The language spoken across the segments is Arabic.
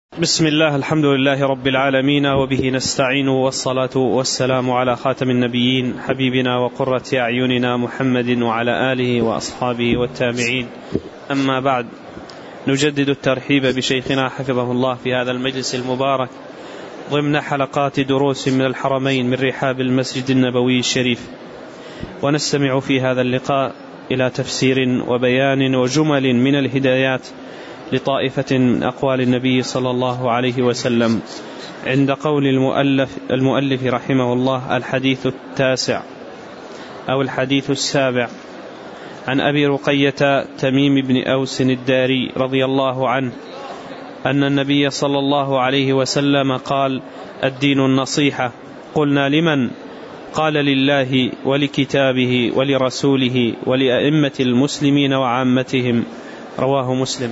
بسم الله، الحمد لله رب العالمين، وبه نستعين، والصلاة والسلام على خاتم النبيين حبيبنا وقرة أعيننا محمد وعلى آله وأصحابه والتابعين. أما بعد، نجدد الترحيب بشيخنا حفظه الله في هذا المجلس المبارك ضمن حلقات دروس من الحرمين من رحاب المسجد النبوي الشريف، ونستمع في هذا اللقاء إلى تفسير وبيان وجمل من الهدايات لطائفة من أقوال النبي صلى الله عليه وسلم عند قول المؤلف رحمه الله: الحديث التاسع أو الحديث السابع، عن أبي رقية تميم بن أوس الداري رضي الله عنه أن النبي صلى الله عليه وسلم قال: الدين النصيحة. قلنا: لمن؟ قال: لله ولكتابه ولرسوله ولأئمة المسلمين وعامتهم. رواه مسلم.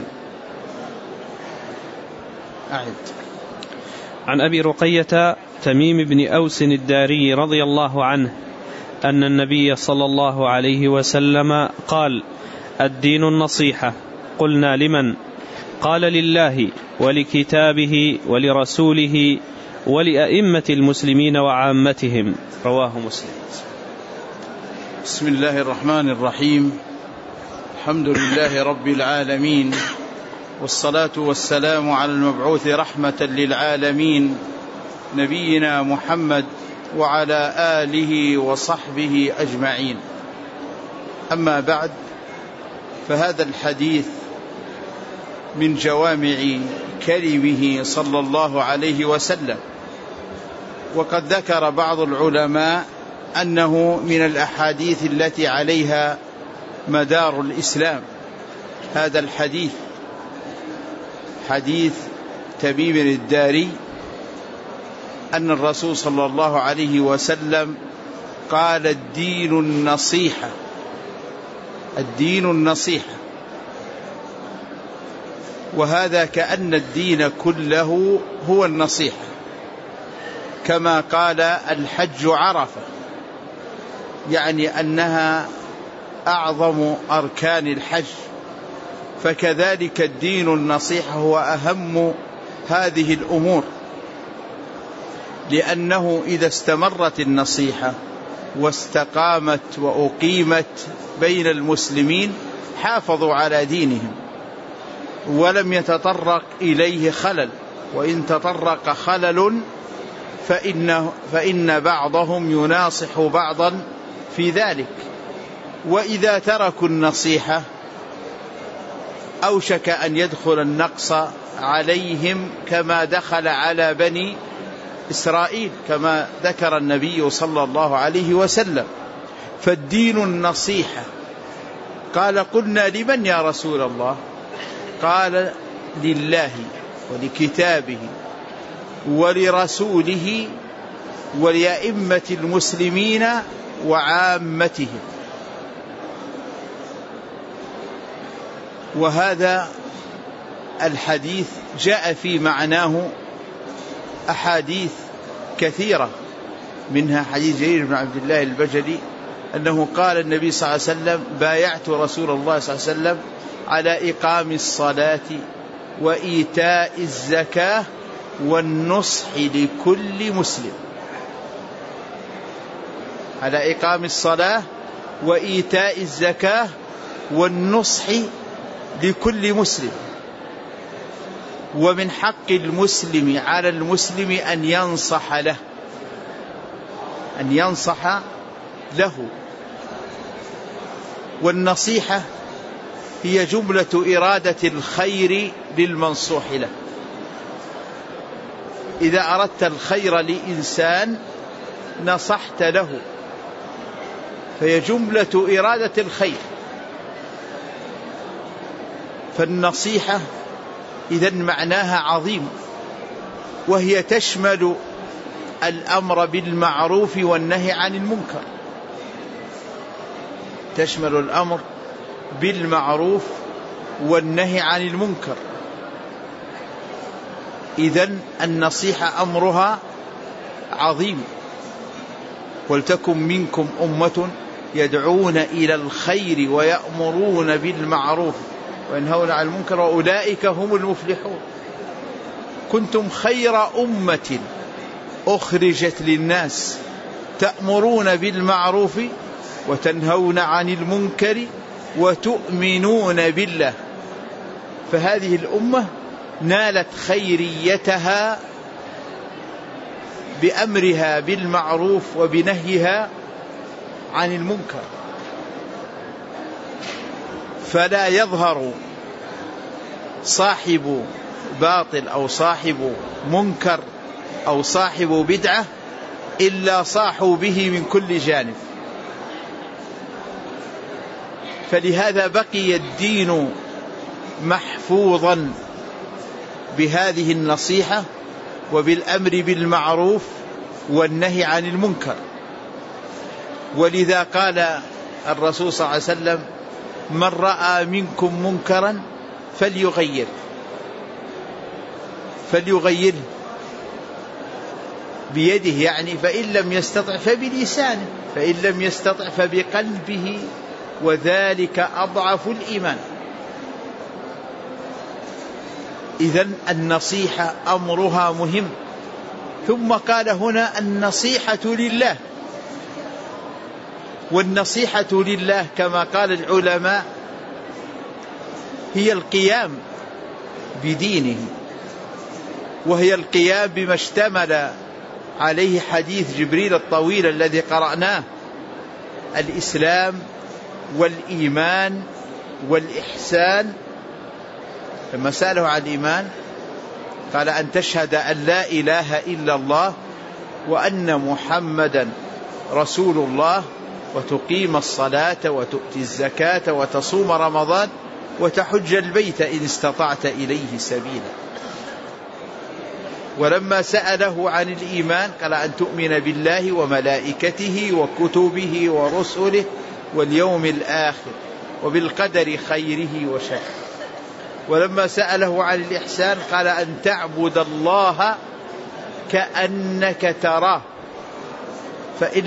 عن أبي رقية تميم بن أوس الداري رضي الله عنه أن النبي صلى الله عليه وسلم قال: الدين النصيحة. قلنا: لمن؟ قال: لله ولكتابه ولرسوله ولأئمة المسلمين وعامتهم. رواه مسلم. بسم الله الرحمن الرحيم. الحمد لله رب العالمين، والصلاة والسلام على المبعوث رحمة للعالمين نبينا محمد وعلى آله وصحبه أجمعين. أما بعد، فهذا الحديث من جوامع كلمه صلى الله عليه وسلم، وقد ذكر بعض العلماء أنه من الأحاديث التي عليها مدار الإسلام. هذا الحديث حديث تميم الداري أن الرسول صلى الله عليه وسلم قال: الدين النصيحة. الدين النصيحة، وهذا كأن الدين كله هو النصيحة، كما قال: الحج عرفة، يعني أنها أعظم أركان الحج، فكذلك الدين النصيحة هو أهم هذه الأمور، لأنه إذا استمرت النصيحة واستقامت وأقيمت بين المسلمين حافظوا على دينهم ولم يتطرق إليه خلل، وإن تطرق خلل فإن بعضهم يناصح بعضا في ذلك. وإذا تركوا النصيحة أوشك أن يدخل النقص عليهم كما دخل على بني إسرائيل، كما ذكر النبي صلى الله عليه وسلم. فالدين النصيحة. قال: قلنا: لمن يا رسول الله؟ قال: لله ولكتابه ولرسوله ولأئمة المسلمين وعامتهم. وهذا الحديث جاء في معناه أحاديث كثيرة، منها حديث جرير بن عبد الله البجلي أنه قال النبي صلى الله عليه وسلم: بايعت رسول الله صلى الله عليه وسلم على إقام الصلاة وإيتاء الزكاة والنصح لكل مسلم. على إقام الصلاة وإيتاء الزكاة والنصح لكل مسلم. ومن حق المسلم على المسلم أن ينصح له، أن ينصح له. والنصيحة هي جملة إرادة الخير للمنصوح له. إذا أردت الخير لإنسان نصحت له، فهي جملة إرادة الخير. فالنصيحة إذن معناها عظيم، وهي تشمل الأمر بالمعروف والنهي عن المنكر. تشمل الأمر بالمعروف والنهي عن المنكر. إذن النصيحة أمرها عظيم. ولتكن منكم أمة يدعون إلى الخير ويأمرون بالمعروف وينهون عن المنكر وأولئك هم المفلحون. كنتم خير أمة أخرجت للناس تأمرون بالمعروف وتنهون عن المنكر وتؤمنون بالله. فهذه الأمة نالت خيريتها بأمرها بالمعروف وبنهيها عن المنكر. فلا يظهر صاحب باطل أو صاحب منكر أو صاحب بدعة إلا صاحوا به من كل جانب. فلهذا بقي الدين محفوظا بهذه النصيحة وبالأمر بالمعروف والنهي عن المنكر. ولذا قال الرسول صلى الله عليه وسلم: من رأى منكم منكرا فليغيره بيده، يعني فإن لم يستطع فبلسانه، فإن لم يستطع فبقلبه، وذلك أضعف الإيمان. إذن النصيحة أمرها مهم. ثم قال هنا النصيحة لله، والنصيحة لله كما قال العلماء هي القيام بدينه، وهي القيام بما اشتمل عليه حديث جبريل الطويل الذي قرأناه: الإسلام والإيمان والإحسان. لما سأله عن الإيمان قال: أن تشهد أن لا إله إلا الله وأن محمدا رسول الله وتقيم الصلاة وتؤتي الزكاة وتصوم رمضان وتحج البيت إن استطعت إليه سبيلا. ولما سأله عن الإيمان قال: أن تؤمن بالله وملائكته وكتبه ورسله واليوم الآخر وبالقدر خيره وشره. ولما سأله عن الإحسان قال: أن تعبد الله كأنك تراه فإن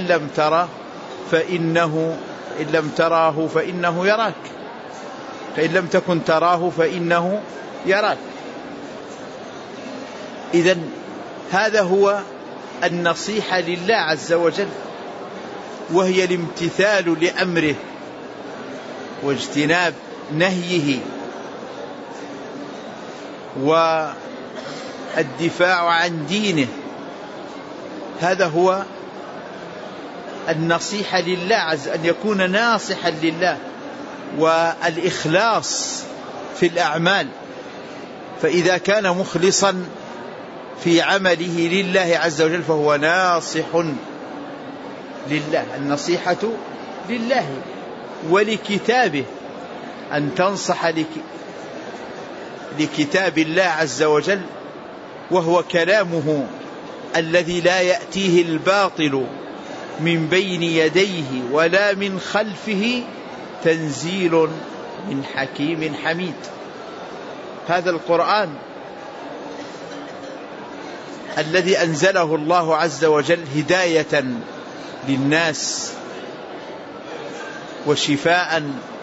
لم تراه فإنه يراك، فإن لم تكن تراه فإنه يراك. إذن هذا هو النصيحة لله عز وجل، وهي الامتثال لأمره واجتناب نهيه والدفاع عن دينه. هذا هو النصيحة لله أن يكون ناصحا لله، والإخلاص في الأعمال. فإذا كان مخلصا في عمله لله عز وجل فهو ناصح لله. النصيحة لله ولكتابه، أن تنصح لكتاب الله عز وجل، وهو كلامه الذي لا يأتيه الباطل من بين يديه ولا من خلفه، تنزيل من حكيم حميد. هذا القرآن الذي أنزله الله عز وجل هداية للناس وشفاء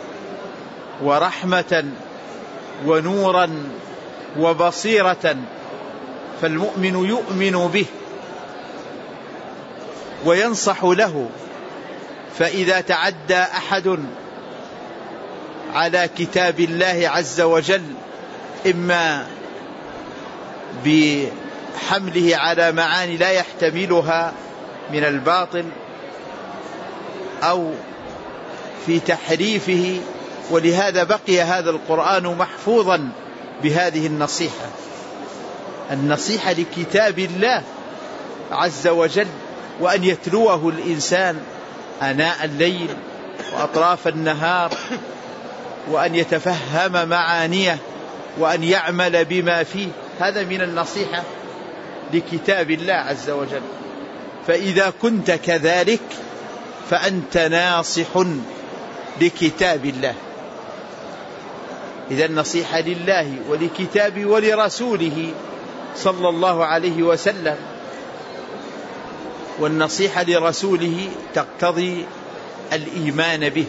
ورحمة ونورا وبصيرة، فالمؤمن يؤمن به وينصح له. فإذا تعدى أحد على كتاب الله عز وجل إما بحمله على معاني لا يحتملها من الباطل أو في تحريفه، ولهذا بقي هذا القرآن محفوظا بهذه النصيحة لكتاب الله عز وجل، وأن يتلوه الإنسان آناء الليل وأطراف النهار، وأن يتفهم معانيه وأن يعمل بما فيه. هذا من النصيحة لكتاب الله عز وجل. فإذا كنت كذلك فأنت ناصح لكتاب الله. إذا النصيحة لله ولكتابه ولرسوله صلى الله عليه وسلم. والنصيحة لرسوله تقتضي الإيمان به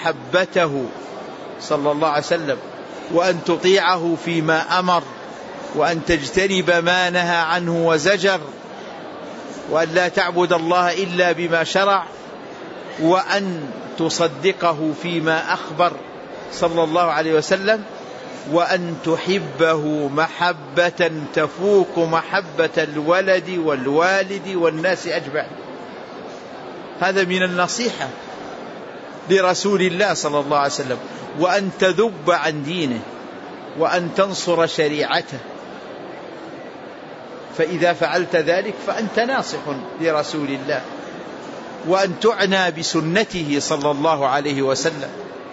ومحبته صلى الله عليه وسلم، وأن تطيعه فيما أمر وأن تجتنب ما نهى عنه وزجر، وأن لا تعبد الله إلا بما شرع، وأن تصدقه فيما أخبر صلى الله عليه وسلم، وأن تحبه محبة تفوق محبة الولد والوالد والناس أجمعين. هذا من النصيحة لرسول الله صلى الله عليه وسلم. وأن تذب عن دينه، وأن تنصر شريعته، فإذا فعلت ذلك فأنت ناصح لرسول الله. وأن تعنى بسنته صلى الله عليه وسلم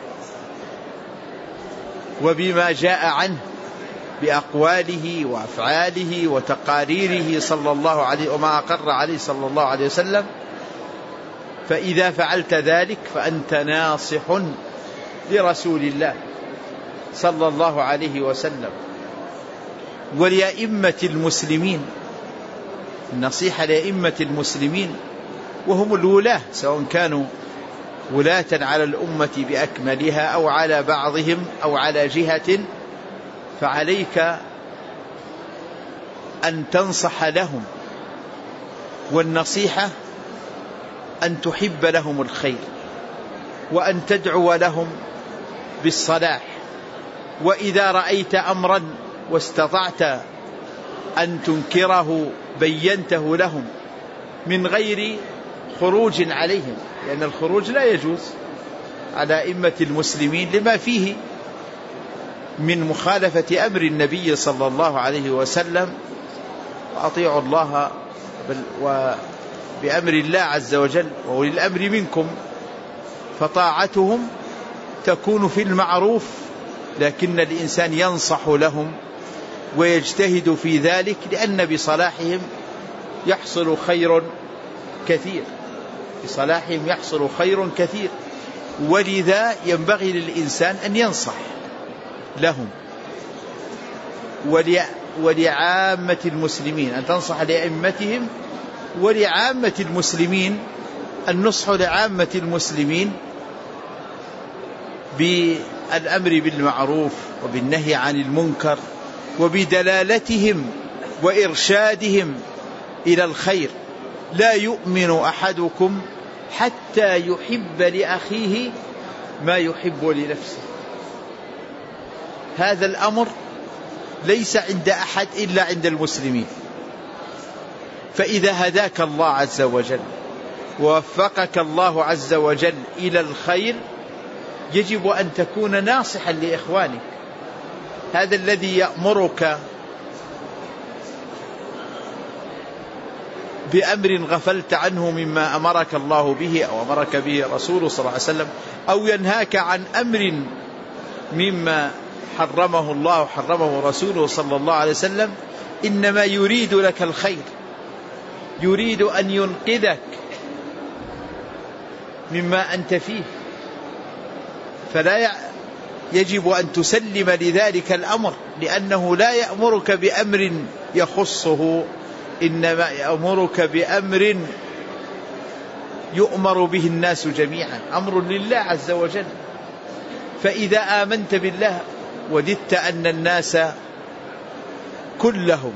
وبما جاء عنه بأقواله وأفعاله وتقاريره صلى الله عليه وما أقر عليه صلى الله عليه وسلم. فإذا فعلت ذلك فأنت ناصح لرسول الله صلى الله عليه وسلم ولأئمة المسلمين. النصيحة لأئمة المسلمين وهم الولاة، سواء كانوا ولاة على الأمة بأكملها أو على بعضهم أو على جهة، فعليك أن تنصح لهم. والنصيحة أن تحب لهم الخير، وأن تدعو لهم بالصلاح. وإذا رأيت أمرا واستطعت أن تنكره بينته لهم من غير خروج عليهم، لأن الخروج لا يجوز على أئمة المسلمين لما فيه من مخالفة أمر النبي صلى الله عليه وسلم. وأطيعوا الله بأمر الله عز وجل وأولي الأمر منكم، فطاعتهم تكون في المعروف، لكن الإنسان ينصح لهم ويجتهد في ذلك، لأن بصلاحهم يحصل خير كثير، بصلاحهم يحصل خير كثير. ولذا ينبغي للإنسان أن ينصح لهم ولعامة المسلمين، أن تنصح لأئمتهم ولعامة المسلمين. النصح لعامة المسلمين بالأمر بالمعروف وبالنهي عن المنكر وبدلالتهم وإرشادهم إلى الخير. لا يؤمن أحدكم حتى يحب لأخيه ما يحب لنفسه. هذا الأمر ليس عند أحد إلا عند المسلمين. فإذا هداك الله عز وجل ووفقك الله عز وجل إلى الخير، يجب أن تكون ناصحا لإخوانك. هذا الذي يأمرك بأمر غفلت عنه مما أمرك الله به أو أمرك به رسوله صلى الله عليه وسلم، أو ينهاك عن أمر مما حرمه الله وحرمه رسوله صلى الله عليه وسلم، إنما يريد لك الخير، يريد أن ينقذك مما أنت فيه. فلا يجب أن تسلم لذلك الأمر، لأنه لا يأمرك بأمر يخصه، إنما يأمرك بأمر يؤمر به الناس جميعا، أمر لله عز وجل. فإذا آمنت بالله وددت أن الناس كلهم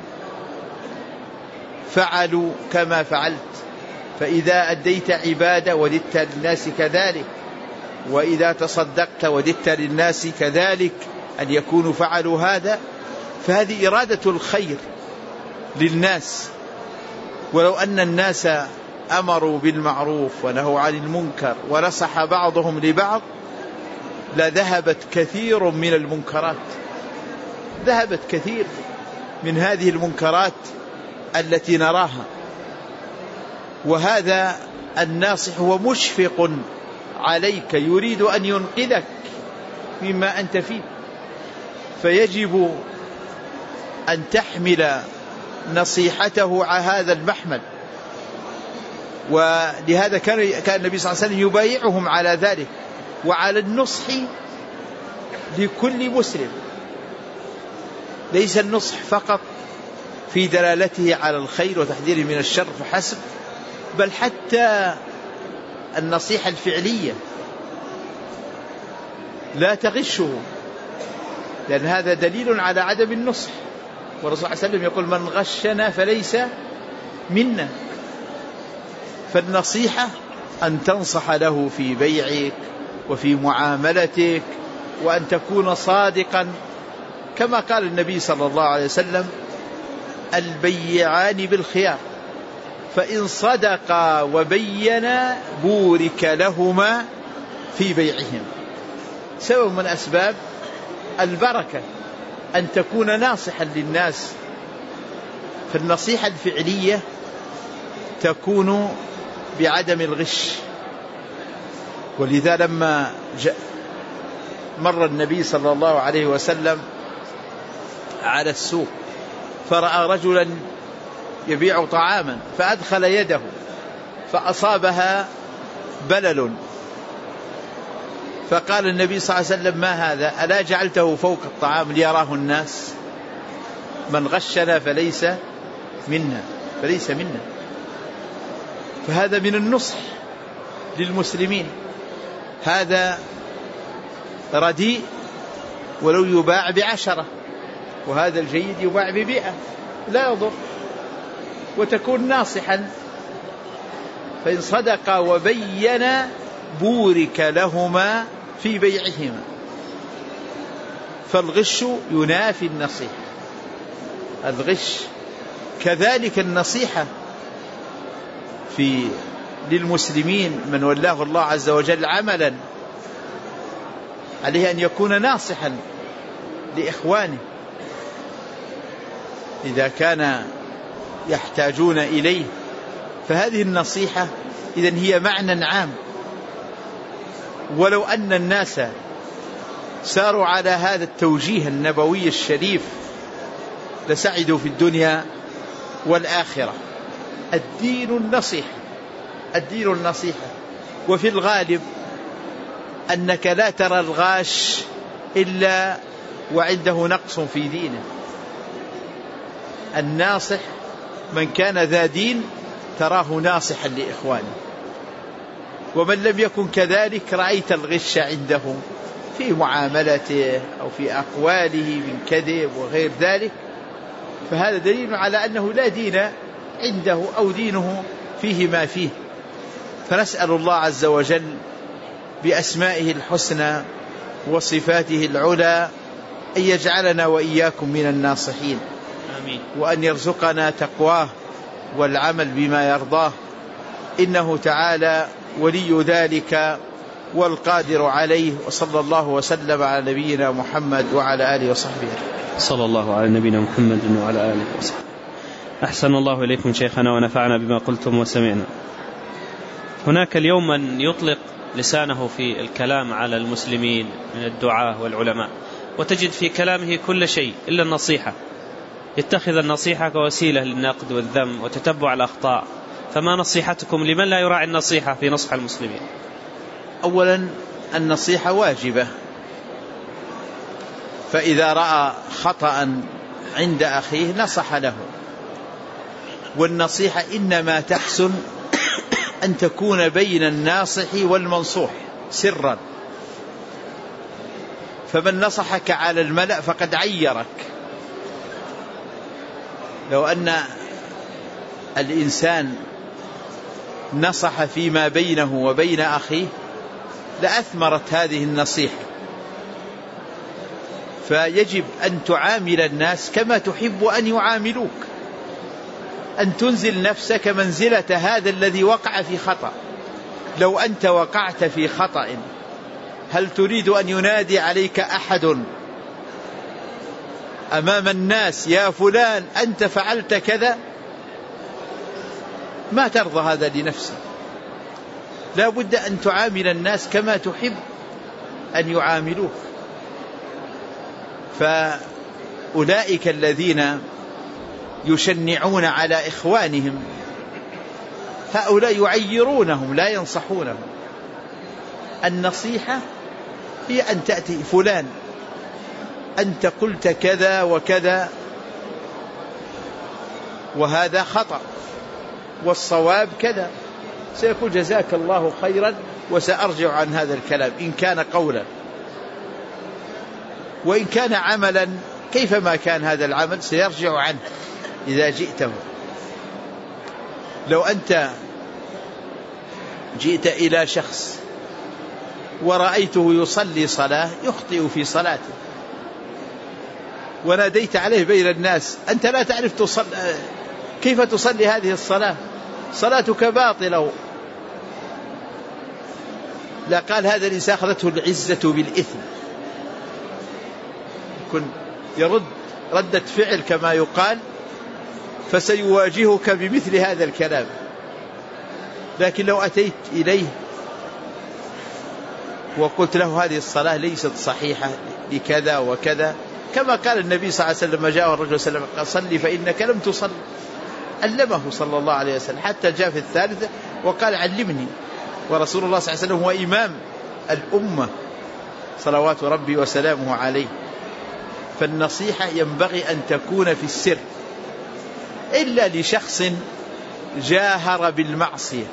فعلوا كما فعلت، فإذا أديت عبادة وددت للناس كذلك، وإذا تصدقت وددت للناس كذلك أن يكونوا فعلوا هذا، فهذه إرادة الخير للناس. ولو أن الناس أمروا بالمعروف ونهوا عن المنكر ونصح بعضهم لبعض لذهبت كثير من المنكرات، ذهبت كثير من هذه المنكرات التي نراها. وهذا الناصح هو مشفق عليك، يريد أن ينقذك مما أنت فيه، فيجب أن تحمل نصيحته على هذا المحمل. ولهذا كان النبي صلى الله عليه وسلم يبايعهم على ذلك وعلى النصح لكل مسلم، ليس النصح فقط في دلالته على الخير وتحذيره من الشر فحسب، بل حتى النصيحة الفعلية لا تغشه، لأن هذا دليل على عدم النصح. والرسول صلى الله عليه وسلم يقول من غشنا فليس منا. فالنصيحة أن تنصح له في بيعك وفي معاملتك، وأن تكون صادقا، كما قال النبي صلى الله عليه وسلم البيعان بالخيار، فإن صدقا وبينا بورك لهما في بيعهم. سبب من أسباب البركة أن تكون ناصحا للناس. فالنصيحة الفعلية تكون بعدم الغش. ولذا لما مر النبي صلى الله عليه وسلم على السوق فرأى رجلا يبيع طعاما فأدخل يده فأصابها بلل، فقال النبي صلى الله عليه وسلم ما هذا؟ ألا جعلته فوق الطعام ليراه الناس؟ من غشنا فليس منا. فهذا من النصح للمسلمين. هذا رديء ولو يباع ب10، وهذا الجيد يباع ب100، لا يضر، وتكون ناصحا. فإن صدقا وبينا بورك لهما في بيعهما. فالغش ينافي النصيحة، الغش كذلك. النصيحة للمسلمين من ولاه الله عز وجل عملا عليه أن يكون ناصحا لإخوانه إذا كان يحتاجون إليه. فهذه النصيحة إذن هي معنى عام. ولو أن الناس ساروا على هذا التوجيه النبوي الشريف لسعدوا في الدنيا والآخرة. الدين النصيحة. وفي الغالب أنك لا ترى الغاش إلا وعنده نقص في دينه. الناصح من كان ذا دين تراه ناصحا لإخوانه، ومن لم يكن كذلك رأيت الغش عنده في معاملته أو في أقواله من كذب وغير ذلك. فهذا دليل على أنه لا دين عنده أو دينه فيه ما فيه. فنسأل الله عز وجل بأسمائه الحسنى وصفاته العلى أن يجعلنا وإياكم من الناصحين، آمين. وأن يرزقنا تقواه والعمل بما يرضاه، إنه تعالى ولي ذلك والقادر عليه. وصلى الله وسلم على نبينا محمد وعلى آله وصحبه. صلى الله على نبينا محمد وعلى آله وصحبه. أحسن الله إليكم شيخنا ونفعنا بما قلتم وسمعنا. هناك اليوم من يطلق لسانه في الكلام على المسلمين من الدعاة والعلماء، وتجد في كلامه كل شيء إلا النصيحة، يتخذ النصيحة كوسيلة للنقد والذم وتتبع الأخطاء. فما نصيحتكم لمن لا يراعي النصيحة في نصح المسلمين؟ أولا النصيحة واجبة، فإذا رأى خطأ عند أخيه نصح له. والنصيحة إنما تحسن أن تكون بين الناصح والمنصوح سرا. فمن نصحك على الملأ فقد عيرك. لو أن الإنسان نصح فيما بينه وبين أخيه لأثمرت هذه النصيحة. فيجب أن تعامل الناس كما تحب أن يعاملوك، أن تنزل نفسك منزلة هذا الذي وقع في خطأ. لو أنت وقعت في خطأ هل تريد أن ينادي عليك أحد أمام الناس يا فلان أنت فعلت كذا؟ ما ترضى هذا لنفسك. لا بد أن تعامل الناس كما تحب أن يعاملوك. فأولئك الذين يشنعون على إخوانهم هؤلاء يعيرونهم لا ينصحونهم. النصيحة هي أن تأتي فلان أنت قلت كذا وكذا وهذا خطأ والصواب كذا، سيقول جزاك الله خيرا وسأرجع عن هذا الكلام إن كان قولا، وإن كان عملا كيفما كان هذا العمل سيرجع عنه إذا جئته. لو أنت جئت إلى شخص ورأيته يصلي صلاة يخطئ في صلاته وناديت عليه بين الناس، أنت لا تعرف كيف تصلي هذه الصلاة، صلاتك باطلة. لا قال هذا الإنسان أخذته العزة بالإثم، يكون يرد ردة فعل كما يقال، فسيواجهك بمثل هذا الكلام. لكن لو أتيت إليه وقلت له هذه الصلاة ليست صحيحة لكذا وكذا، كما قال النبي صلى الله عليه وسلم لما جاء الرجل صلى الله عليه وسلم قال صلي فإنك لم تصل، علمه صلى الله عليه وسلم، حتى جاء في الثالثة وقال علمني. ورسول الله صلى الله عليه وسلم هو إمام الأمة صلوات ربي وسلامه عليه. فالنصيحة ينبغي أن تكون في السر، إلا لشخص جاهر بالمعصية،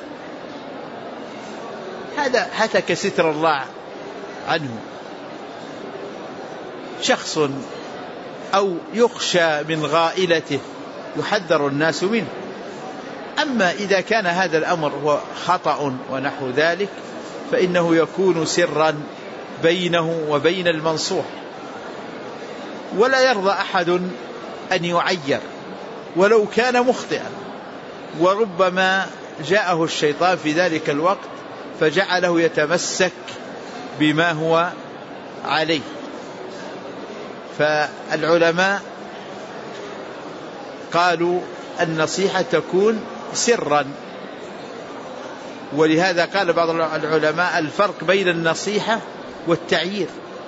هذا هتك ستر الله عنه، شخص أو يخشى من غائلته يحذر الناس منه. أما إذا كان هذا الأمر هو خطأ ونحو ذلك فإنه يكون سرا بينه وبين المنصوح، ولا يرضى أحد أن يعير ولو كان مخطئا. وربما جاءه الشيطان في ذلك الوقت فجعله يتمسك بما هو عليه. فالعلماء قالوا النصيحة تكون سرا، ولهذا قال بعض العلماء الفرق بين النصيحة والتعيير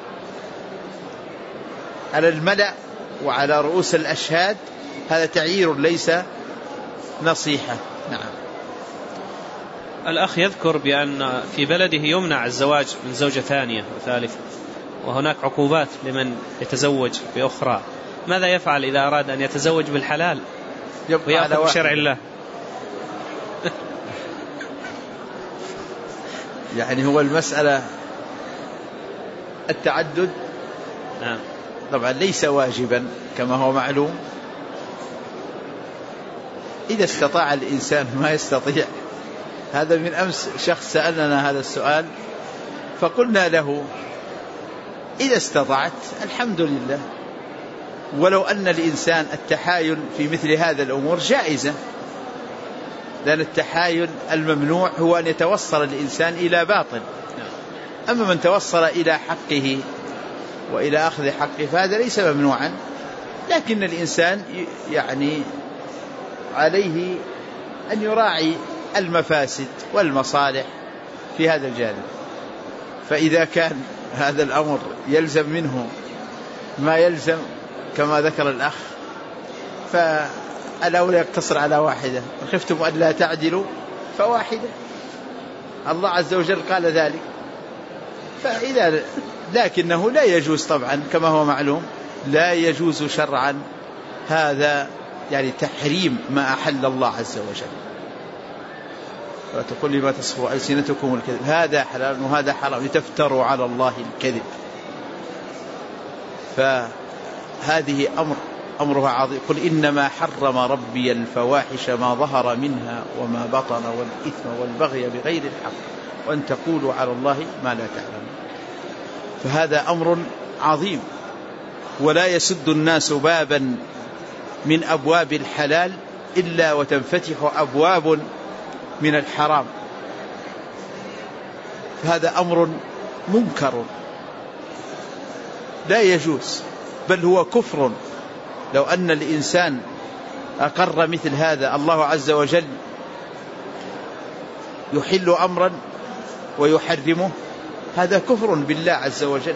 على الملأ وعلى رؤوس الأشهاد، هذا تعيير ليس نصيحة. نعم. الأخ يذكر بأن في بلده يمنع الزواج من زوجة ثانية وثالثة، وهناك عقوبات لمن يتزوج بأخرى، ماذا يفعل إذا أراد أن يتزوج بالحلال ويأخذ بشرع الله؟ يعني هو المسألة التعدد نعم طبعا ليس واجبا كما هو معلوم، إذا استطاع الإنسان ما يستطيع. هذا من أمس شخص سألنا هذا السؤال فقلنا له إذا استطعت الحمد لله، ولو أن الإنسان التحايل في مثل هذا الأمور جائزة، لأن التحايل الممنوع هو أن يتوصل الإنسان إلى باطل. أما من توصل إلى حقه وإلى أخذ حقه فهذا ليس ممنوعا، لكن الإنسان يعني عليه أن يراعي المفاسد والمصالح في هذا الجانب. فإذا كان هذا الأمر يلزم منه ما يلزم كما ذكر الأخ فالأولى يقتصر على واحدة، إن خفتم أن لا تعدلوا فواحدة، الله عز وجل قال ذلك. فإذا لكنه لا يجوز طبعا كما هو معلوم، لا يجوز شرعا هذا يعني تحريم ما أحل الله عز وجل. وتقول لي ما تصفوا ألسنتكم الكذب هذا حلال وهذا حرام لتفتروا على الله الكذب. فهذه أمرها عظيم. قل إنما حرم ربي الفواحش ما ظهر منها وما بطن والإثم والبغي بغير الحق وأن تقولوا على الله ما لا تعلمون. فهذا أمر عظيم، ولا يسد الناس بابا من أبواب الحلال إلا وتنفتح أبواب من الحرام. فهذا أمر منكر لا يجوز، بل هو كفر. لو أن الإنسان أقر مثل هذا، الله عز وجل يحل أمرا ويحرمه، هذا كفر بالله عز وجل.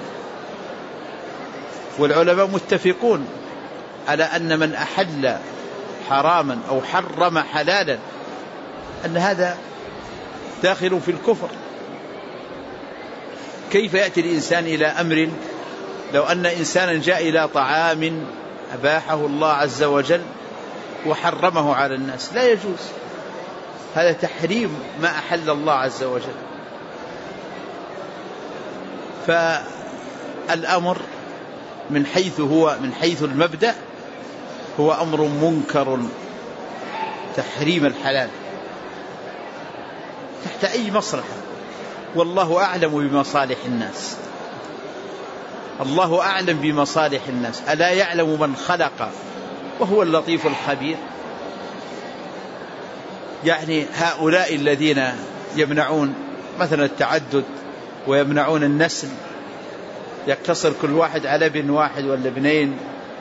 والعلماء متفقون على أن من أحل حراما أو حرم حلالا أن هذا داخل في الكفر. كيف يأتي الإنسان إلى أمر، لو أن إنسانا جاء إلى طعام أباحه الله عز وجل وحرمه على الناس، لا يجوز، هذا تحريم ما أحل الله عز وجل. فالأمر من حيث المبدأ هو أمر منكر، تحريم الحلال تحت أي مصلحة، والله أعلم بمصالح الناس. الله أعلم بمصالح الناس، ألا يعلم من خلق وهو اللطيف الخبير. يعني هؤلاء الذين يمنعون مثلا التعدد ويمنعون النسل، يقتصر كل واحد على ابن واحد ولا ابنين،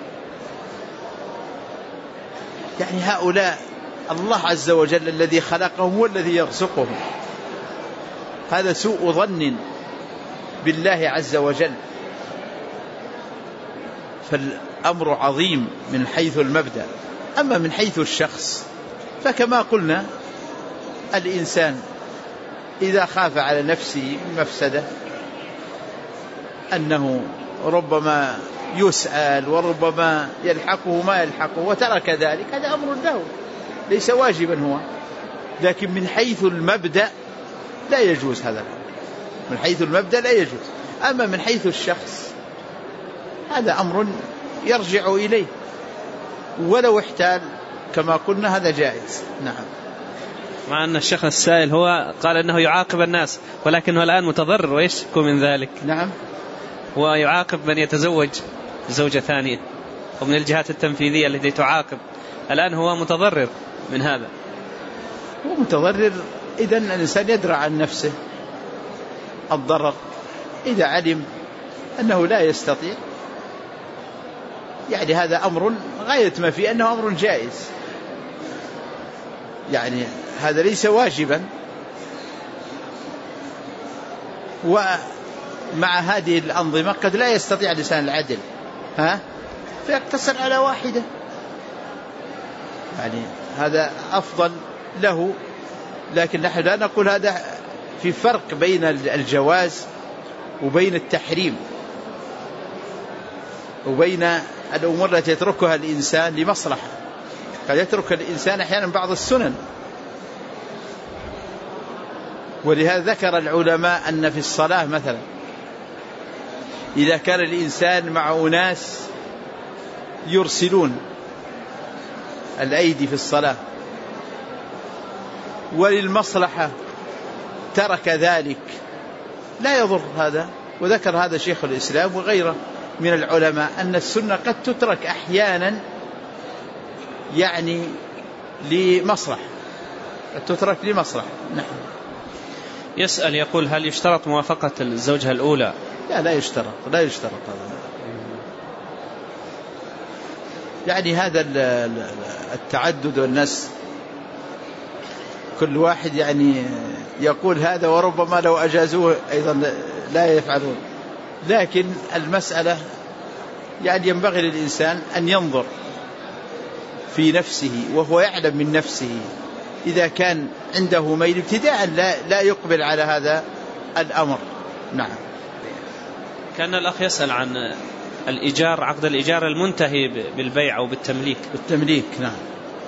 يعني هؤلاء الله عز وجل الذي خلقهم هو الذي يرزقهم. هذا سوء ظن بالله عز وجل. فالأمر عظيم من حيث المبدأ. أما من حيث الشخص فكما قلنا الإنسان إذا خاف على نفسه مفسدة أنه ربما يسأل وربما يلحقه ما يلحقه وترك ذلك، هذا أمر له ليس واجبا هو، لكن من حيث المبدأ لا يجوز هذا. من حيث المبدأ لا يجوز. أما من حيث الشخص هذا أمر يرجع إليه، ولو احتال كما قلنا هذا جائز. نعم. مع أن الشيخ السائل هو قال أنه يعاقب الناس، ولكنه الآن متضرر ويشكو من ذلك. نعم. هو يعاقب من يتزوج زوجة ثانية، ومن الجهات التنفيذية التي تعاقب، الآن هو متضرر من هذا. هو متضرر إذن الإنسان يدرع عن نفسه الضرر إذا علم أنه لا يستطيع، يعني هذا أمر غاية ما فيه أنه أمر جائز، يعني هذا ليس واجبا. ومع هذه الأنظمة قد لا يستطيع الإنسان العدل فيقتصر على واحدة، يعني هذا أفضل له. لكن نحن لا نقول هذا، في فرق بين الجواز وبين التحريم وبين الأمور التي يتركها الإنسان لمصلحة. قد يترك الإنسان أحيانا بعض السنن، ولهذا ذكر العلماء أن في الصلاة مثلا إذا كان الإنسان مع أناس يرسلون الأيدي في الصلاة وللمصلحة ترك ذلك لا يضر هذا. وذكر هذا شيخ الإسلام وغيره من العلماء أن السنة قد تترك أحيانا يعني لمصلحة، قد تترك لمصلحة. نعم. يسأل يقول هل يشترط موافقة الزوجة الأولى؟ لا يشترط هذا. يعني هذا التعدد والنسل كل واحد يعني يقول هذا، وربما لو أجازوه أيضا لا يفعلون. لكن المسألة يعني ينبغي للإنسان أن ينظر في نفسه وهو يعلم من نفسه، إذا كان عنده ميل ابتداء لا يقبل على هذا الأمر. نعم. كان الأخ يسأل عن الإيجار، عقد الإيجار المنتهي بالبيع أو بالتمليك. نعم.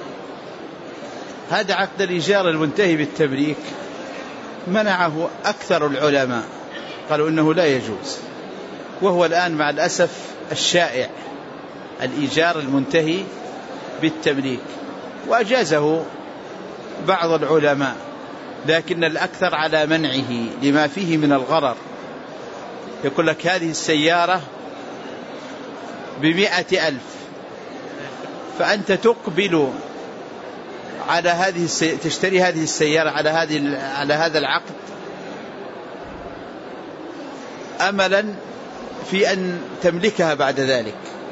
هذا عقد الإيجار المنتهي بالتمليك منعه أكثر العلماء، قالوا إنه لا يجوز، وهو الآن مع الأسف الشائع الإيجار المنتهي بالتمليك، وأجازه بعض العلماء، لكن الأكثر على منعه لما فيه من الغرر. يقول لك هذه السيارة ب100,000، فأنت تقبل على تشتري هذه السيارة على هذا العقد أملا في أن تملكها بعد ذلك.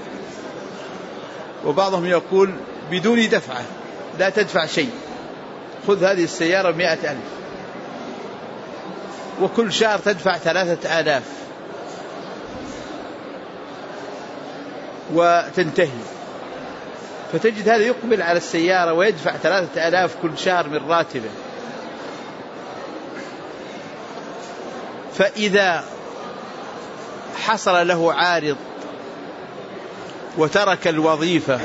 وبعضهم يقول بدون دفعة، لا تدفع شيء، خذ هذه السيارة 100,000 وكل شهر تدفع 3,000 وتنتهي. فتجد هذا يقبل على السيارة ويدفع 3,000 كل شهر من راتبه. فإذا حصل له عارض وترك الوظيفة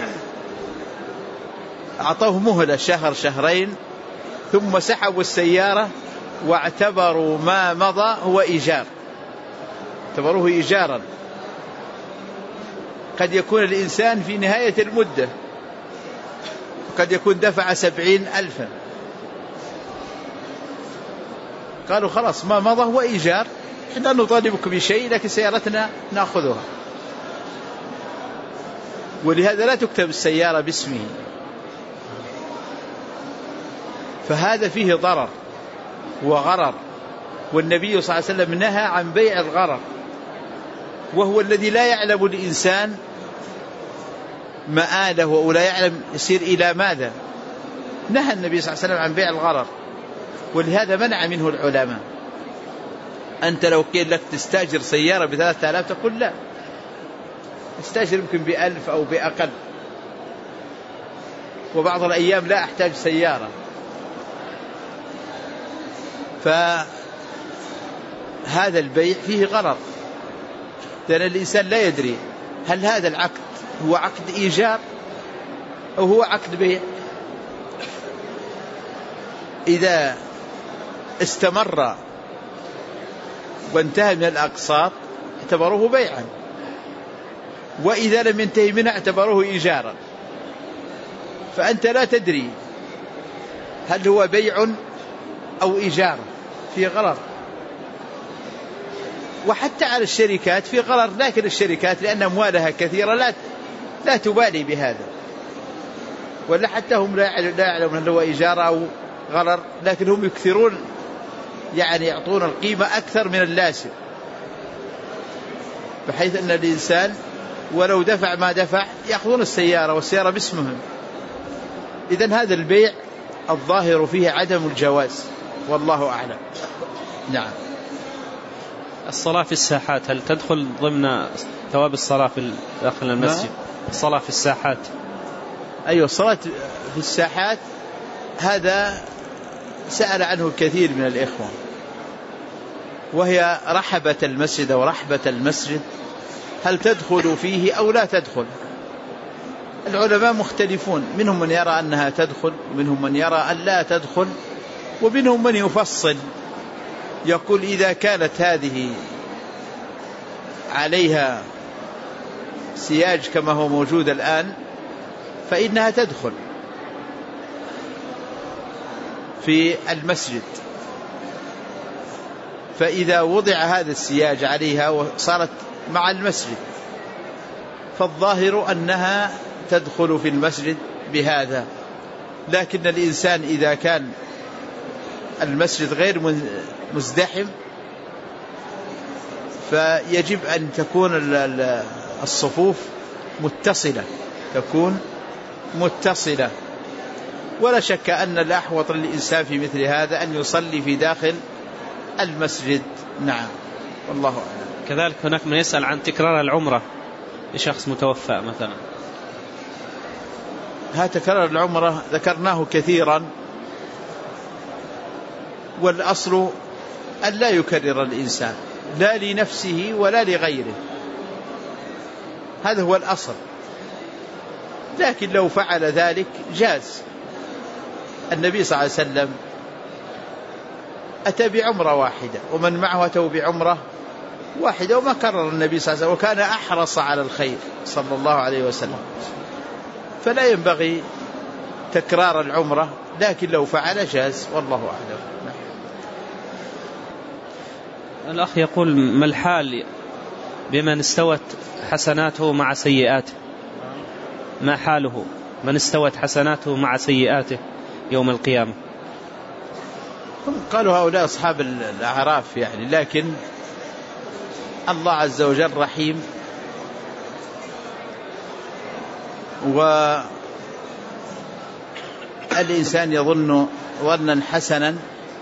أعطوه مهلة شهر شهرين ثم سحبوا السيارة واعتبروا ما مضى هو إيجار، اعتبروه إيجارا، قد يكون الإنسان في نهاية المدة، قد يكون دفع 70,000، قالوا خلاص ما مضى هو إيجار، لا نطالبك بشيء لكن سيارتنا نأخذها. ولهذا لا تكتب السيارة باسمه، فهذا فيه ضرر وغرر، والنبي صلى الله عليه وسلم نهى عن بيع الغرر، وهو الذي لا يعلم الإنسان مآله ولا يعلم يصير إلى ماذا. نهى النبي صلى الله عليه وسلم عن بيع الغرر، ولهذا منع منه العلماء. أنت لو قيل لك تستأجر سيارة ب3,000 تقول لا، استأجر يمكن ب1,000 أو بأقل، وبعض الأيام لا أحتاج سيارة. فهذا البيع فيه غرر، لأن الإنسان لا يدري هل هذا العقد هو عقد إيجار أو هو عقد بيع. إذا استمر وانتهى من الأقساط اعتبروه بيعا، وإذا لم ينتهي منه اعتبروه إيجارا. فأنت لا تدري هل هو بيع أو إيجار، في غرر. وحتى على الشركات في غرر، لكن الشركات لأن أموالها كثيرة لا تبالي بهذا، ولا حتى هم لا يعلمون هل هو إيجار أو غرر، لكن هم يكثرون يعني يعطون القيمة أكثر من اللازم، بحيث أن الإنسان ولو دفع ما دفع يأخذون السيارة والسيارة باسمهم. إذن هذا البيع الظاهر فيه عدم الجواز، والله أعلم. نعم. الصلاة في الساحات هل تدخل ضمن ثواب الصلاة في داخل المسجد؟ الصلاة في الساحات. أيوة، الصلاة في الساحات هذا سأل عنه كثير من الإخوة، وهي رحبة المسجد أو رحبة المسجد، هل تدخل فيه أو لا تدخل؟ العلماء مختلفون، منهم من يرى أنها تدخل، ومنهم من يرى أن لا تدخل، ومنهم من يفصل يقول إذا كانت هذه عليها سياج كما هو موجود الآن فإنها تدخل في المسجد. فإذا وضع هذا السياج عليها وصارت مع المسجد فالظاهر أنها تدخل في المسجد بهذا. لكن الإنسان إذا كان المسجد غير مزدحم فيجب أن تكون الصفوف متصلة، تكون متصلة. ولا شك أن الأحوط للإنسان في مثل هذا أن يصلي في داخل المسجد. نعم، والله أعلم. كذلك هناك من يسأل عن تكرار العمرة لشخص متوفى مثلا. ها تكرار العمرة ذكرناه كثيرا، والأصل أن لا يكرر الإنسان لا لنفسه ولا لغيره، هذا هو الأصل. لكن لو فعل ذلك جاز. النبي صلى الله عليه وسلم أتى بعمرة واحدة ومن معه أتوا بعمرة واحدة وما كرر النبي صلى الله عليه وسلم، وكان أحرص على الخير صلى الله عليه وسلم. فلا ينبغي تكرار العمرة، لكن لو فعل جاز، والله أعلم. الأخ يقول ما الحال بمن استوت حسناته مع سيئاته؟ ما حاله من استوت حسناته مع سيئاته يوم القيامة؟ قالوا هؤلاء أصحاب الأعراف يعني، لكن الله عز وجل رحيم، والإنسان يظن ظنا حسنا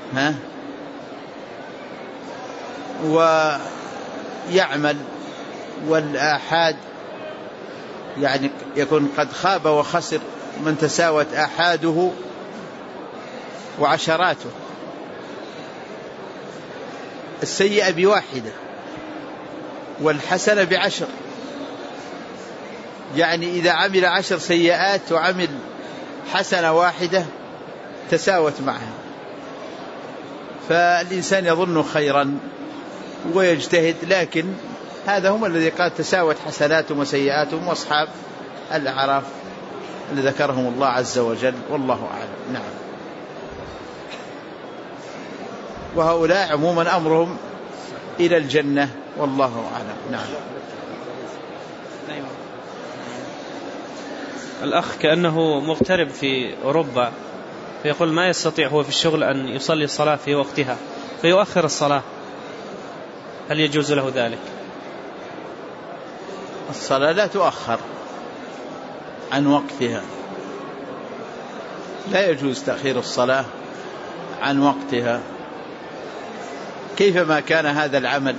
ويعمل، والآحاد يعني يكون قد خاب وخسر من تساوت آحاده وعشراته. السيئة بواحدة والحسنة ب10، يعني إذا عمل 10 سيئات وعمل حسنة واحدة تساوت معها. فالإنسان يظن خيرا ويجتهد، لكن هذا هم الذي قال تساوت حسناتهم وسيئاتهم وأصحاب الأعراف اللي ذكرهم الله عز وجل، والله أعلم. نعم. وهؤلاء عموما أمرهم إلى الجنة، والله أعلم. نعم. الأخ كأنه مغترب في أوروبا، فيقول ما يستطيع هو في الشغل أن يصلي الصلاة في وقتها فيؤخر الصلاة، هل يجوز له ذلك؟ الصلاة لا تؤخر عن وقتها، لا يجوز تأخير الصلاة عن وقتها كيفما كان هذا العمل.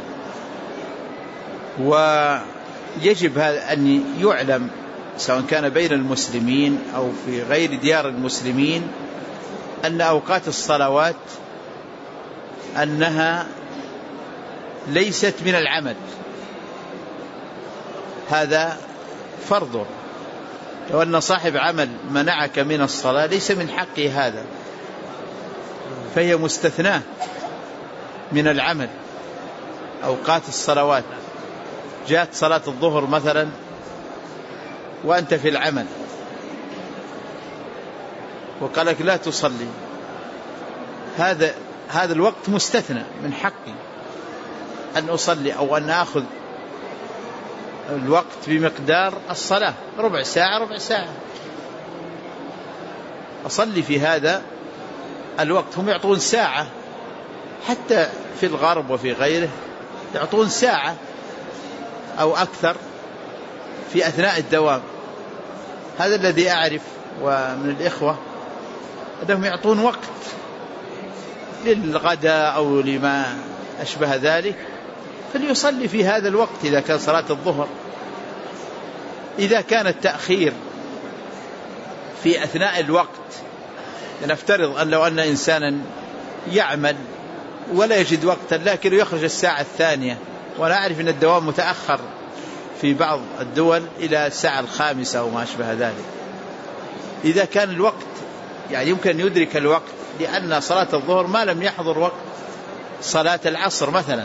ويجب أن يعلم سواء كان بين المسلمين أو في غير ديار المسلمين أن أوقات الصلوات أنها ليست من العمل، هذا فرض. لو أن صاحب عمل منعك من الصلاة ليس من حقه هذا، فهي مستثناة من العمل. أوقات الصلوات، جاءت صلاة الظهر مثلا وأنت في العمل وقال لك لا تصلي، هذا الوقت مستثنى من حقي أن أصلي أو أن أخذ الوقت بمقدار الصلاة، ربع ساعة أصلي في هذا الوقت. هم يعطون ساعة، حتى في الغرب وفي غيره يعطون ساعة أو أكثر في أثناء الدوام. هذا الذي أعرف ومن الإخوة أنهم يعطون وقت للغداء أو لما أشبه ذلك، فليصلي في هذا الوقت إذا كان صلاة الظهر. إذا كان التأخير في أثناء الوقت، نفترض أن لو أن إنسانا يعمل ولا يجد وقتا لكن يخرج الساعة الثانية، وأنا أعرف أن الدوام متأخر في بعض الدول إلى الساعة 5 وما أشبه ذلك. إذا كان الوقت يعني يمكن أن يدرك الوقت، لأن صلاة الظهر ما لم يحضر وقت صلاة العصر مثلا،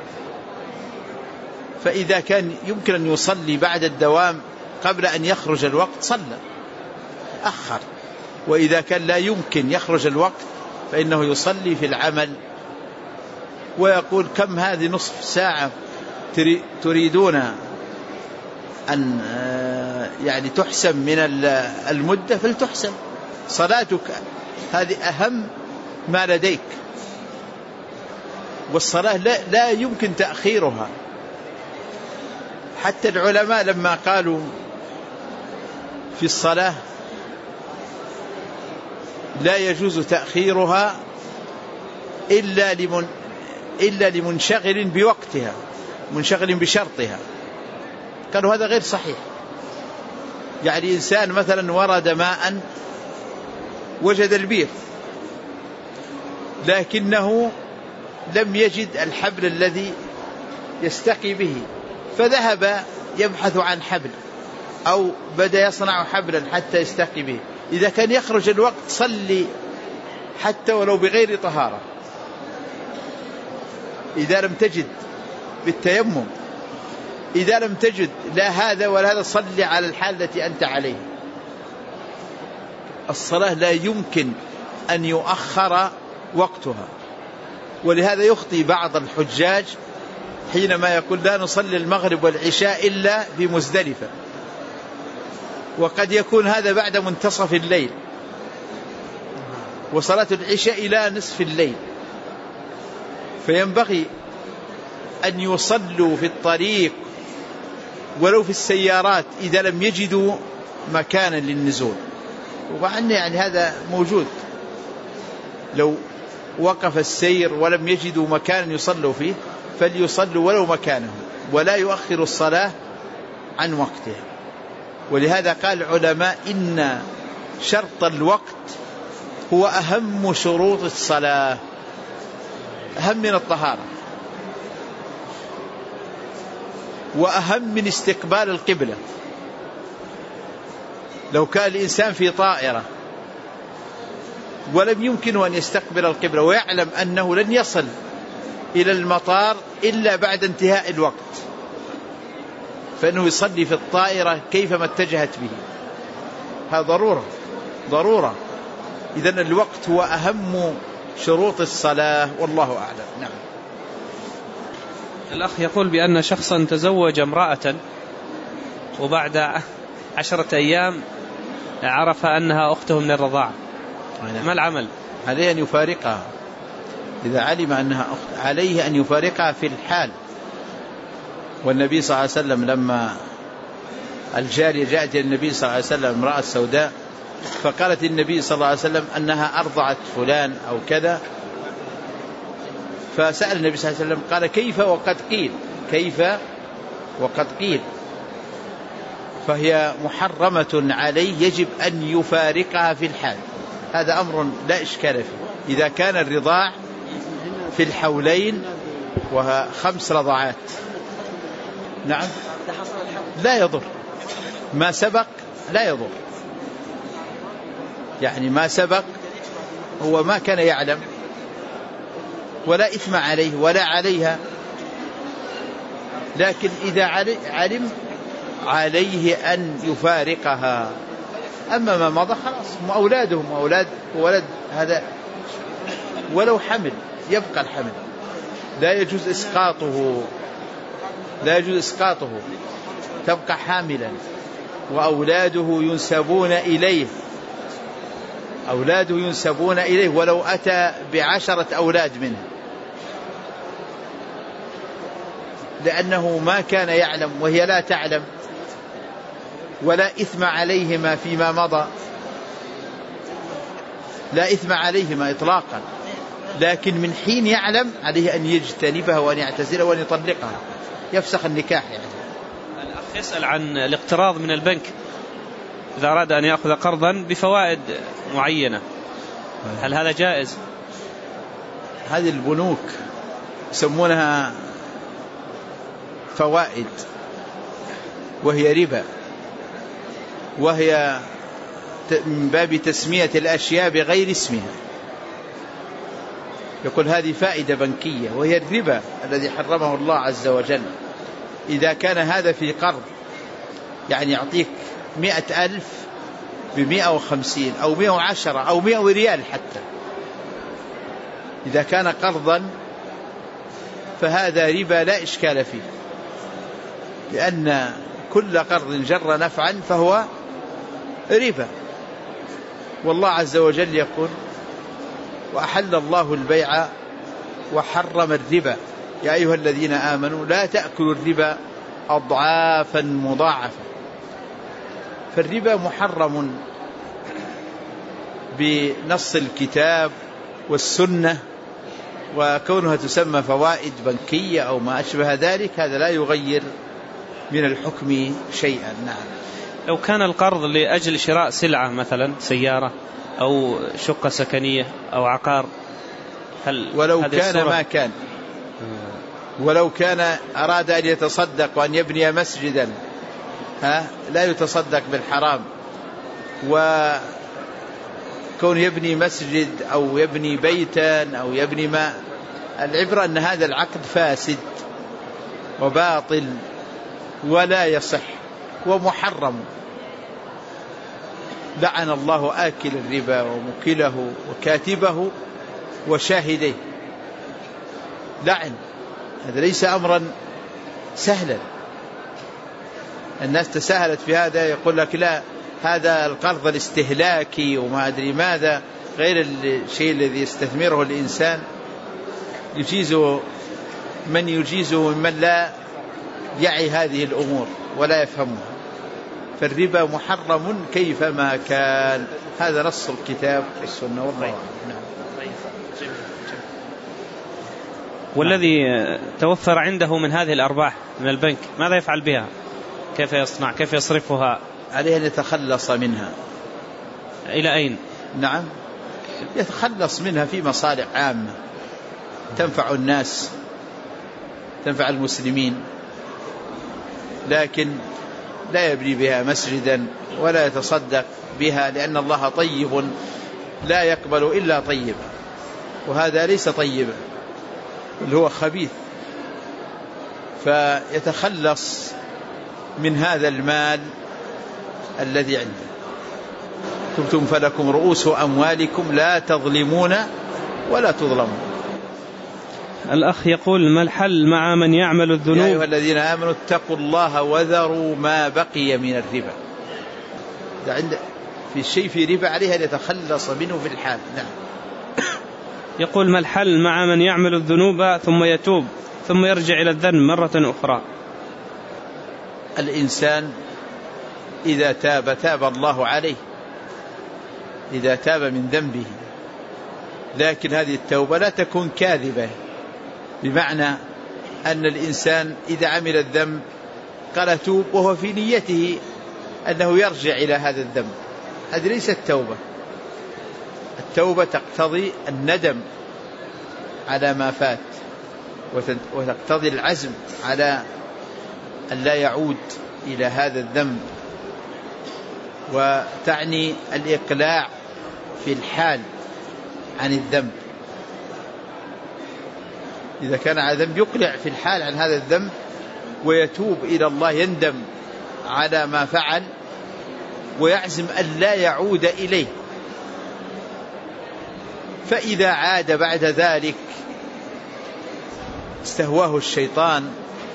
فإذا كان يمكن أن يصلي بعد الدوام قبل أن يخرج الوقت صلى أخر. وإذا كان لا يمكن يخرج الوقت فإنه يصلي في العمل ويقول كم هذه نصف ساعة تريدون أن يعني تحسم من المدة فلتحسم، صلاتك هذه أهم ما لديك، والصلاة لا يمكن تأخيرها. حتى العلماء لما قالوا في الصلاة لا يجوز تأخيرها إلا لمنشغل بوقتها، منشغل بشرطها، قالوا هذا غير صحيح. يعني إنسان مثلا ورد ماء وجد البير لكنه لم يجد الحبل الذي يستقي به، فذهب يبحث عن حبل أو بدأ يصنع حبلا حتى يستقي به. إذا كان يخرج الوقت صلي حتى ولو بغير طهارة. إذا لم تجد بالتيمم، إذا لم تجد لا هذا ولا هذا صلي على الحال التي أنت عليه. الصلاة لا يمكن أن يؤخر وقتها، ولهذا يخطي بعض الحجاج حينما يقول لا نصلي المغرب والعشاء إلا في مزدلفة، وقد يكون هذا بعد منتصف الليل، وصلاة العشاء إلى نصف الليل. فينبغي أن يصلوا في الطريق ولو في السيارات إذا لم يجدوا مكانا للنزول. وبعدين يعني هذا موجود، لو وقف السير ولم يجدوا مكانا يصلوا فيه فليصلوا ولو مكانه، ولا يؤخر الصلاة عن وقتها. ولهذا قال العلماء إن شرط الوقت هو أهم شروط الصلاة، أهم من الطهارة وأهم من استقبال القبلة. لو كان الإنسان في طائرة ولم يمكنه أن يستقبل القبلة ويعلم أنه لن يصل إلى المطار إلا بعد انتهاء الوقت، فإنه يصلي في الطائرة كيفما اتجهت به. هذا ضرورة. إذن الوقت هو أهم شروط الصلاة، والله أعلم. نعم. الأخ يقول بأن شخصا تزوج امرأة وبعد 10 أيام عرف أنها أخته من الرضاعة، ما العمل؟ عليه أن يفارقها. إذا علم أنها أخت عليه أن يفارقها في الحال. والنبي صلى الله عليه وسلم لما الجارية جاءت النبي صلى الله عليه وسلم امرأة سوداء، فقالت النبي صلى الله عليه وسلم أنها أرضعت فلان أو كذا، فسأل النبي صلى الله عليه وسلم قال كيف وقد قيل، فهي محرمة عليه، يجب أن يفارقها في الحال. هذا أمر لا إشكال فيه. إذا كان الرضاع في الحولين و5 رضعات، نعم، لا يضر. ما سبق لا يضر، يعني ما سبق هو ما كان يعلم، ولا إثم عليه ولا عليها. لكن إذا علم عليه أن يفارقها. أما ما مضى خلاص، أولادهم ولد هذا ولو حمل يبقى الحمل، لا يجوز إسقاطه، تبقى حاملا، وأولاده ينسبون إليه ولو أتى ب10 أولاد منه، لأنه ما كان يعلم وهي لا تعلم، ولا إثم عليهما فيما مضى، لا إثم عليهما إطلاقا. لكن من حين يعلم عليه أن يجتنبها وأن يعتزلها وأن يطلقها، يفسخ النكاح. يعني الأخ يسأل عن الاقتراض من البنك، إذا أراد أن يأخذ قرضا بفوائد معينة، هل هذا جائز؟ هذه البنوك يسمونها فوائد، وهي ربا، وهي من باب تسمية الأشياء بغير اسمها. يقول هذه فائدة بنكية، وهي الربا الذي حرمه الله عز وجل. إذا كان هذا في قرض، يعني يعطيك 100,000 ب150 أو 110 أو 100 ريال حتى، إذا كان قرضا فهذا ربا لا إشكال فيه، لأن كل قرض جر نفعا فهو ربا. والله عز وجل يقول وأحل الله البيع وحرم الربا يا أيها الذين آمنوا لا تأكلوا الربا أضعافا مضاعفة. فالربا محرم بنص الكتاب والسنة، وكونها تسمى فوائد بنكية أو ما أشبه ذلك هذا لا يغير من الحكم شيئا. نعم. لو كان القرض لأجل شراء سلعة مثلا سيارة أو شقة سكنية أو عقار، هل ولو كان ما كان، ولو كان أراد أن يتصدق وأن يبني مسجدا لا يتصدق بالحرام، وكون يبني مسجد أو يبني بيتا أو يبني ما، العبرة أن هذا العقد فاسد وباطل ولا يصح ومحرم. لعن الله آكل الربا وموكله وكاتبه وشاهديه، لعن. هذا ليس أمرا سهلا، الناس تساهلت في هذا، يقول لك لا هذا القرض الاستهلاكي وما أدري ماذا، غير الشيء الذي يستثمره الإنسان يجيزه من يجيزه ممن لا يعي هذه الأمور ولا يفهمها. فالربا محرم كيفما كان، هذا نص الكتاب والسنة والله. والذي توفر عنده من هذه الأرباح من البنك ماذا يفعل بها؟ كيف يصنع؟ كيف يصرفها؟ عليه أن يتخلص منها. إلى أين؟ نعم، يتخلص منها في مصالح عامة تنفع الناس، تنفع المسلمين، لكن لا يبني بها مسجدا ولا يتصدق بها، لأن الله طيب لا يقبل إلا طيبا، وهذا ليس طيبا اللي هو خبيث. فيتخلص من هذا المال الذي عنده. تبتم فلكم رؤوس أموالكم لا تظلمون ولا تظلمون. الأخ يقول: ما الحل مع من يعمل الذنوب؟ يا أيها الذين آمنوا اتقوا الله وذروا ما بقي من الربا. في الشيء في ربا عليها ليتخلص منه في الحال. نعم. يقول: ما الحل مع من يعمل الذنوب ثم يتوب ثم يرجع إلى الذنب مرة أخرى؟ الإنسان إذا تاب الله عليه، إذا تاب من ذنبه، لكن هذه التوبة لا تكون كاذبة، بمعنى أن الإنسان إذا عمل الذنب قال أتوب وهو في نيته أنه يرجع إلى هذا الذنب، هذه ليست توبة. التوبة تقتضي الندم على ما فات، وتقتضي العزم على أن لا يعود إلى هذا الذنب، وتعني الإقلاع في الحال عن الذنب. إذا كان على ذنب يقلع في الحال عن هذا الذنب ويتوب إلى الله، يندم على ما فعل ويعزم أن لا يعود إليه. فإذا عاد بعد ذلك استهواه الشيطان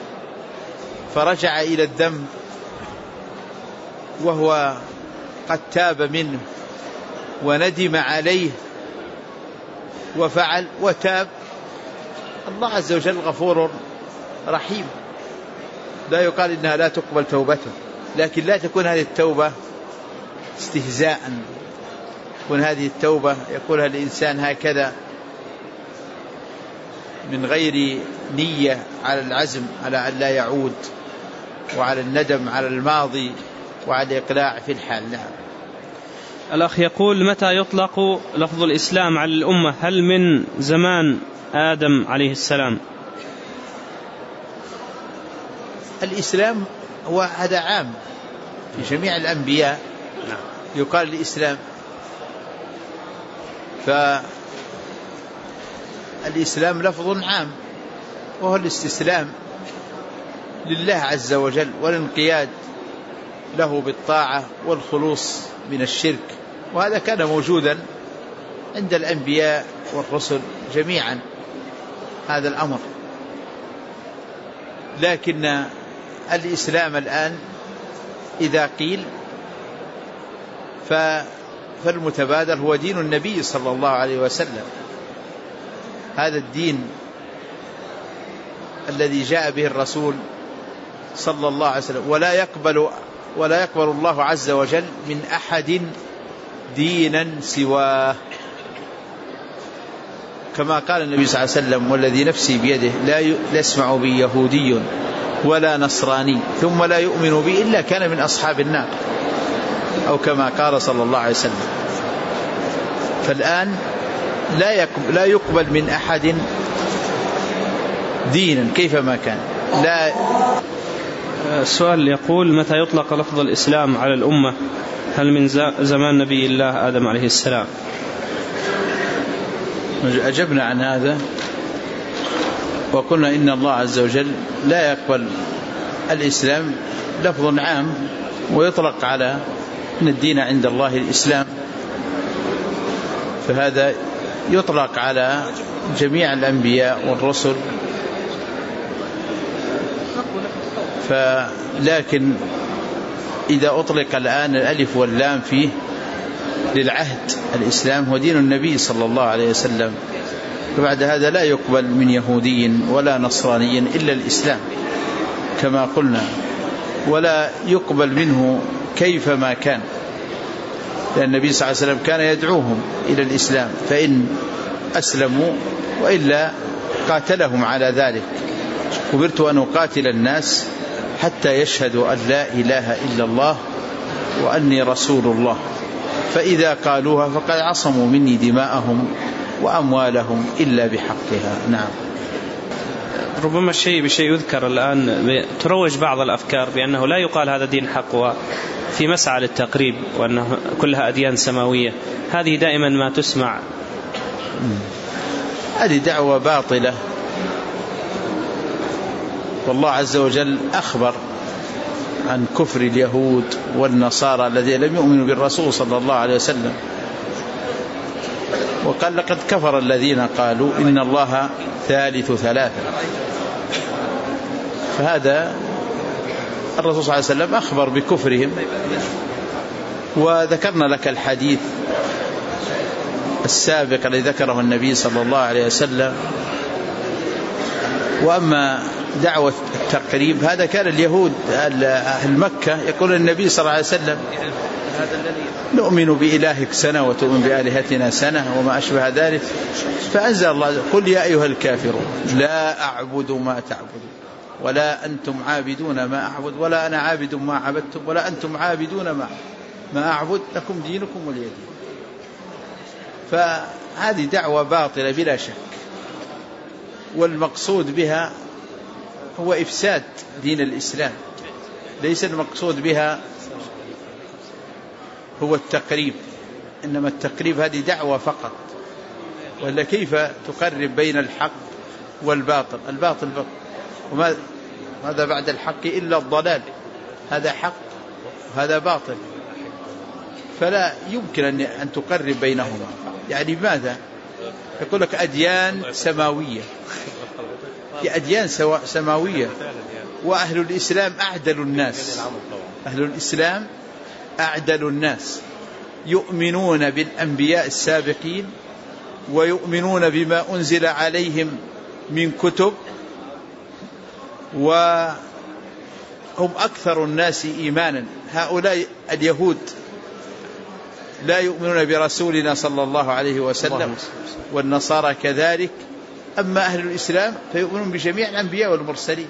فرجع إلى الذنب وهو قد تاب منه وندم عليه وفعل وتاب، الله عز وجل غفور رحيم، لا يقال إنها لا تقبل توبته، لكن لا تكون هذه التوبة استهزاء، يكون هذه التوبة يقولها الإنسان هكذا من غير نية على العزم على أن لا يعود، وعلى الندم على الماضي، وعلى الإقلاع في الحال. نعم. الأخ يقول: متى يطلق لفظ الإسلام على الأمة؟ هل من زمان آدم عليه السلام؟ الإسلام هو هذا عام في جميع الأنبياء، يقال الإسلام. فالإسلام لفظ عام، وهو الاستسلام لله عز وجل والانقياد له بالطاعة والخلوص من الشرك، وهذا كان موجودا عند الأنبياء والرسل جميعا هذا الأمر. لكن الإسلام الآن إذا قيل فالمتبادر هو دين النبي صلى الله عليه وسلم، هذا الدين الذي جاء به الرسول صلى الله عليه وسلم، ولا يقبل الله عز وجل من أحد دينا سواه، كما قال النبي صلى الله عليه وسلم: والذي نفسي بيده لا يسمع بي يهودي ولا نصراني ثم لا يؤمن بي إلا كان من أصحاب النار، أو كما قال صلى الله عليه وسلم. فالآن لا يقبل من أحد دينا كيفما كان. لا. السؤال يقول: متى يطلق لفظ الإسلام على الأمة؟ هل من زمان نبي الله آدم عليه السلام؟ أجبنا عن هذا وقلنا إن الله عز وجل لا يقبل الإسلام لفظ عام ويطلق على أن الدين عند الله الإسلام، فهذا يطلق على جميع الأنبياء والرسل. لكن إذا أطلق الآن الألف واللام فيه للعهد، الإسلام هو دين النبي صلى الله عليه وسلم، فبعد هذا لا يقبل من يهودي ولا نصراني إلا الإسلام كما قلنا، ولا يقبل منه كيفما كان، لأن النبي صلى الله عليه وسلم كان يدعوهم إلى الإسلام، فإن أسلموا وإلا قاتلهم على ذلك. أمرت أن أقاتل الناس حتى يشهدوا أن لا إله إلا الله وأني رسول الله، فإذا قالوها فقد عصموا مني دماءهم وأموالهم إلا بحقها. نعم. ربما الشيء بشيء يذكر الآن تروج بعض الأفكار بأنه لا يقال هذا دين حق، وفي مسعى للتقريب، وأنه كلها أديان سماوية. هذه دائما ما تسمع. هذه دعوة باطلة، والله عز وجل أخبر عن كفر اليهود والنصارى الذين لم يؤمنوا بالرسول صلى الله عليه وسلم، وقال لقد كفر الذين قالوا إن الله ثالث ثلاثة. فهذا الرسول صلى الله عليه وسلم أخبر بكفرهم، وذكرنا لك الحديث السابق الذي ذكره النبي صلى الله عليه وسلم. وأما دعوة التقريب هذا كان اليهود أهل مكة يقول النبي صلى الله عليه وسلم نؤمن بإلهك سنة وتؤمن بآلهتنا سنة وما أشبه ذلك، فأنزل الله قل يا أيها الكافرون لا أعبد ما تعبدون ولا أنتم عابدون ما أعبد ولا أنا عابد ما عبدتم ولا أنتم عابدون ما أعبد لكم دينكم ولي دين. فهذه دعوة باطلة بلا شك، والمقصود بها هو إفساد دين الإسلام، ليس المقصود بها هو التقريب، إنما التقريب هذه دعوة فقط، ولا كيف تقرب بين الحق والباطل؟ الباطل باطل، وماذا بعد الحق إلا الضلال، هذا حق وهذا باطل، فلا يمكن أن تقرب بينهما. يعني ماذا؟ يقول لك أديان سماوية، في أديان سماوية، وأهل الإسلام أعدل الناس، أهل الإسلام أعدل الناس، يؤمنون بالأنبياء السابقين ويؤمنون بما أنزل عليهم من كتب، وهم أكثر الناس إيمانا. هؤلاء اليهود لا يؤمنون برسولنا صلى الله عليه وسلم، والنصارى كذلك. أما أهل الإسلام فيؤمنون بجميع الأنبياء والمرسلين،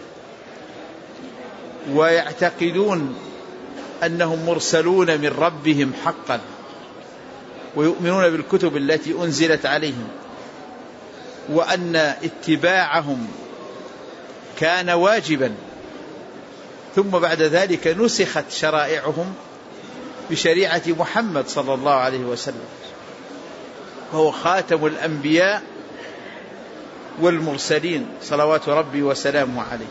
ويعتقدون أنهم مرسلون من ربهم حقا، ويؤمنون بالكتب التي أنزلت عليهم، وأن اتباعهم كان واجبا، ثم بعد ذلك نسخت شرائعهم بشريعة محمد صلى الله عليه وسلم، وهو خاتم الأنبياء والمرسلين صلوات ربي وسلامه عليه.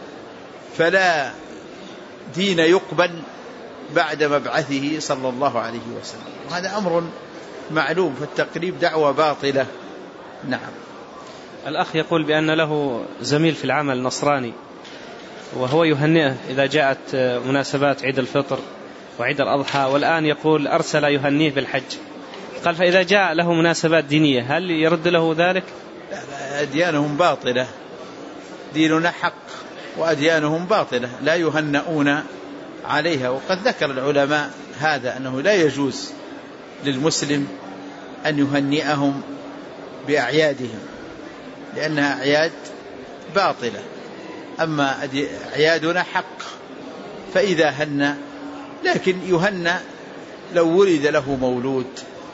فلا دين يقبل بعد مبعثه صلى الله عليه وسلم، وهذا أمر معلوم. فالتقريب دعوة باطلة. نعم. الأخ يقول بأن له زميل في العمل نصراني، وهو يهنئه إذا جاءت مناسبات عيد الفطر وعيد الأضحى، والآن يقول أرسل يهنيه بالحج. قال فإذا جاء له مناسبات دينية هل يرد له ذلك؟ أديانهم باطلة، ديننا حق وأديانهم باطلة لا يهنئون عليها. وقد ذكر العلماء هذا أنه لا يجوز للمسلم أن يهنئهم بأعيادهم، لأنها أعياد باطلة. أما أعيادنا حق، فإذا هنى، لكن يهنى لو ولد له مولود،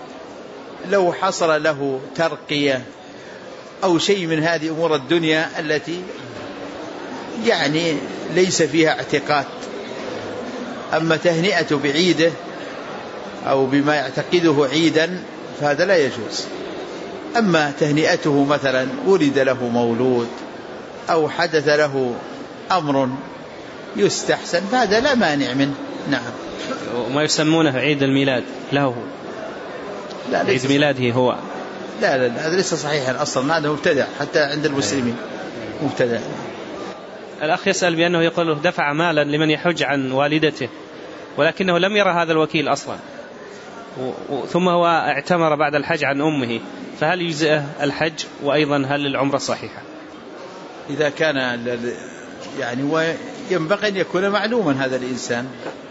لو حصل له ترقية أو شيء من هذه أمور الدنيا التي يعني ليس فيها اعتقاد. أما تهنئة بعيده أو بما يعتقده عيدا فهذا لا يجوز. أما تهنئته مثلا ولد له مولود أو حدث له أمر يستحسن فهذا لا مانع منه. نعم. وما يسمونه عيد الميلاد له، لا عيد ميلاده هو، لا هذا ليس صحيحا أصلا، هذا مبتدع حتى عند المسلمين، مبتدع. الأخ يسأل بأنه يقول دفع مالا لمن يحج عن والدته، ولكنه لم يرى هذا الوكيل أصلا، ثم هو اعتمر بعد الحج عن أمه، فهل يجزئه الحج؟ وأيضا هل العمرة صحيحة؟ إذا كان يعني وينبغي أن يكون معلوما هذا الإنسان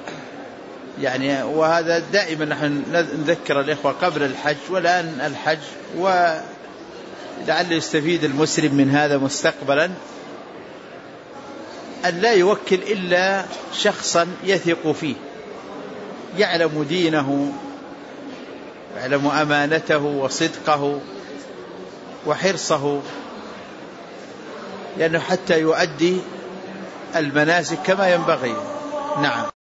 يعني، وهذا دائما نحن نذكر الإخوة قبل الحج والآن الحج، ولعل يستفيد المسلم من هذا مستقبلا أن لا يوكل إلا شخصا يثق فيه، يعلم دينه ويعلم أمانته وصدقه وحرصه، لأنه حتى يؤدي المناسك كما ينبغي. نعم.